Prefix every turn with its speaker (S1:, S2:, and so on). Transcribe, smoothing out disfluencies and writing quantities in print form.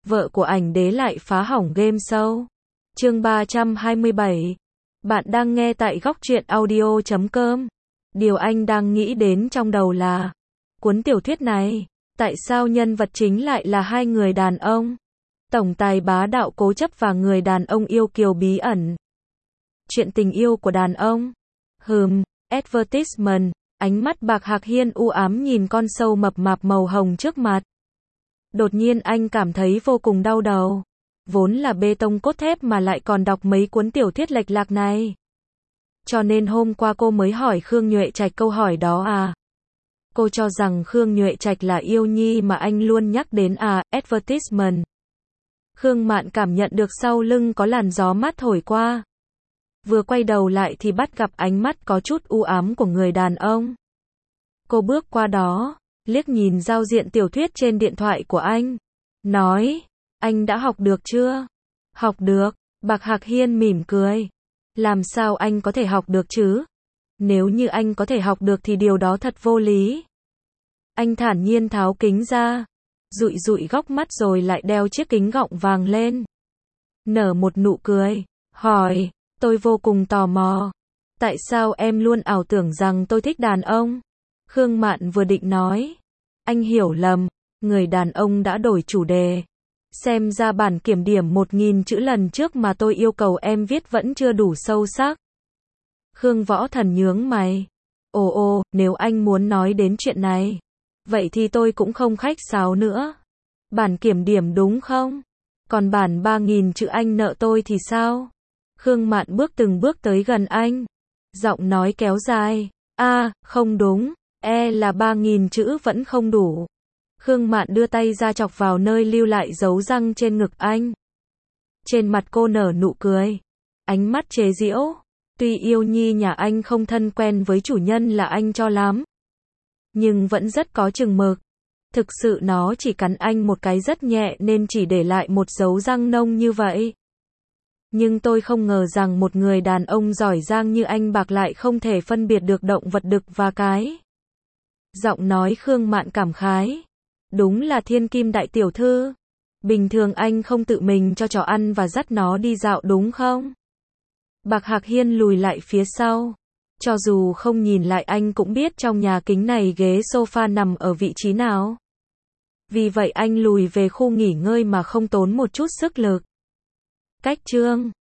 S1: vợ của ảnh đế lại phá hỏng game show. Chương 327. Bạn đang nghe tại góc truyện audio.com. Điều anh đang nghĩ đến trong đầu là, cuốn tiểu thuyết này, tại sao nhân vật chính lại là hai người đàn ông? Tổng tài bá đạo cố chấp và người đàn ông yêu kiều bí ẩn. Chuyện tình yêu của đàn ông. Advertisement. Ánh mắt Bạc Hạc Hiên u ám nhìn con sâu mập mạp màu hồng trước mặt. Đột nhiên anh cảm thấy vô cùng đau đầu. Vốn là bê tông cốt thép mà lại còn đọc mấy cuốn tiểu thuyết lệch lạc này. Cho nên hôm qua cô mới hỏi Khương Nhuệ Trạch câu hỏi đó à. Cô cho rằng Khương Nhuệ Trạch là yêu nhi mà anh luôn nhắc đến à, advertisement. Khương Mạn cảm nhận được sau lưng có làn gió mát thổi qua. Vừa quay đầu lại thì bắt gặp ánh mắt có chút u ám của người đàn ông. Cô bước qua đó, liếc nhìn giao diện tiểu thuyết trên điện thoại của anh. Nói, anh đã học được chưa? Học được, Bạc Hạc Hiên mỉm cười. Làm sao anh có thể học được chứ? Nếu như anh có thể học được thì điều đó thật vô lý. Anh thản nhiên tháo kính ra, dụi dụi góc mắt rồi lại đeo chiếc kính gọng vàng lên. Nở một nụ cười, hỏi, tôi vô cùng tò mò. Tại sao em luôn ảo tưởng rằng tôi thích đàn ông? Khương Mạn vừa định nói. Anh hiểu lầm, người đàn ông đã đổi chủ đề. Xem ra bản kiểm điểm 1000 chữ lần trước mà tôi yêu cầu em viết vẫn chưa đủ sâu sắc. Khương Võ Thần nhướng mày. Ồ, nếu anh muốn nói đến chuyện này, vậy thì tôi cũng không khách sáo nữa. Bản kiểm điểm đúng không? Còn bản 3000 chữ anh nợ tôi thì sao? Khương Mạn bước từng bước tới gần anh. Giọng nói kéo dài. Không đúng. Là 3000 chữ vẫn không đủ. Khương Mạn đưa tay ra chọc vào nơi lưu lại dấu răng trên ngực anh. Trên mặt cô nở nụ cười. Ánh mắt chế giễu. Tuy yêu nhi nhà anh không thân quen với chủ nhân là anh cho lắm, nhưng vẫn rất có chừng mực. Thực sự nó chỉ cắn anh một cái rất nhẹ nên chỉ để lại một dấu răng nông như vậy. Nhưng tôi không ngờ rằng một người đàn ông giỏi giang như anh Bạc lại không thể phân biệt được động vật đực và cái. Giọng nói Khương Mạn cảm khái. Đúng là thiên kim đại tiểu thư. Bình thường anh không tự mình cho chó ăn và dắt nó đi dạo đúng không? Bạc Hạc Hiên lùi lại phía sau. Cho dù không nhìn lại anh cũng biết trong nhà kính này ghế sofa nằm ở vị trí nào. Vì vậy anh lùi về khu nghỉ ngơi mà không tốn một chút sức lực. Cách chương